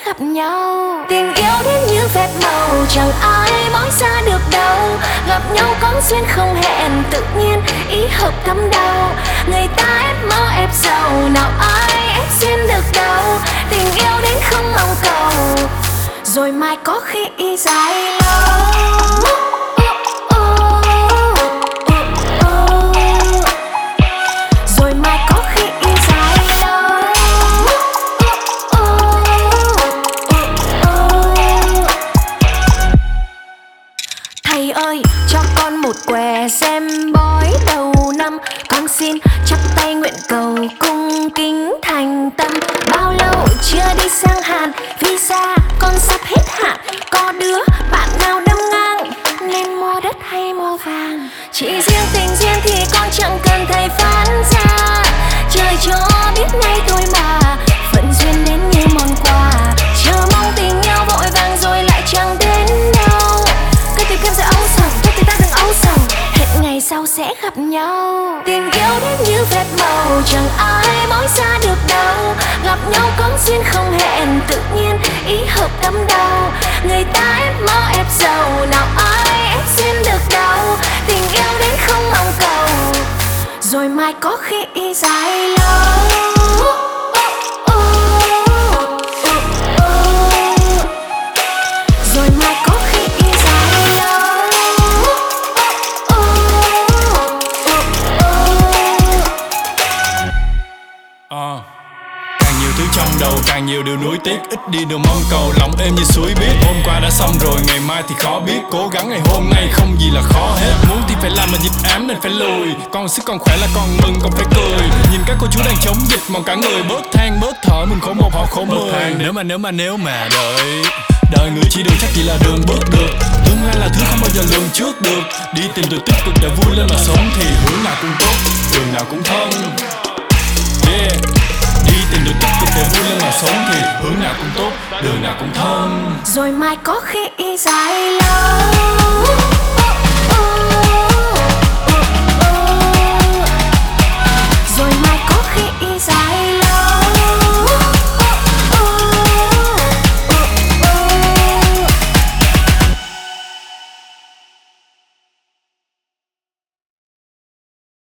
gặp nhau. Tình yêu đến như phép màu, chẳng ai nói xa được đâu. Gặp nhau có duyên không hẹn, tự nhiên ý hợp thấm đau. Người ta ép mơ ép sầu, nào ai ép duyên được đâu. Tình yêu đến không mong cầu, rồi mai có khi dài lâu. Rồi mai có khi dài lâu. Thầy ơi, cho con một què xem bói đầu năm. Con xin chắp tay nguyện cầu cung kính thành tâm. Bao lâu chưa đi sang Hàn, visa con sắp hết hạn. Có đứa bạn nào đâm ngang nên mua đất hay mua vàng. Chỉ riêng tình duyên thì con chẳng cần thầy phán ra. Trời cho biết ngay thôi mà, phận duyên đến như món quà. Chờ mong tình yêu vội vàng rồi lại chẳng đến đâu. Cứ tìm kiếm sự âu sầu, thôi thì ta đừng âu sầu. Hẹn ngày sau sẽ gặp nhau. Tình yêu đến như phép màu, chẳng ai nói xa được đâu. Gặp nhau có duyên không hẹn, tự nhiên ý hợp thấm đau. Người ta ép mơ ép sầu, nào ai ép duyên được đâu. Tình yêu đến không mong cầu, rồi mai có khi dài lâu. Rồi mai có khi dài lâu. Càng nhiều thứ trong đầu, càng nhiều điều nuối tiếc. Ít đi điều mong cầu, lòng êm như suối biết. Hôm qua đã xong rồi, ngày mai thì khó biết. Cố gắng ngày hôm nay không gì là khó hết. Muốn thì phải làm mà nhịp ám nên phải lùi. Còn sức còn khỏe là còn mừng còn phải cười. Nhìn các cô chú đang chống dịch mong cả người bớt than bớt thở. Mình khổ một họ khổ mười. Nếu mà đời người chỉ đường chắc chỉ là đường bước được. Tương lai là thứ không bao giờ lường trước được. Đi tìm điều tích cực để vui lên mà sống thì hướng nào cũng tốt, đường nào cũng thân. Yeah. Đi tìm được tích cực để vui lên mà sống thì hướng nào cũng tốt, đường nào cũng thân. Rồi mai có khi dài lâu.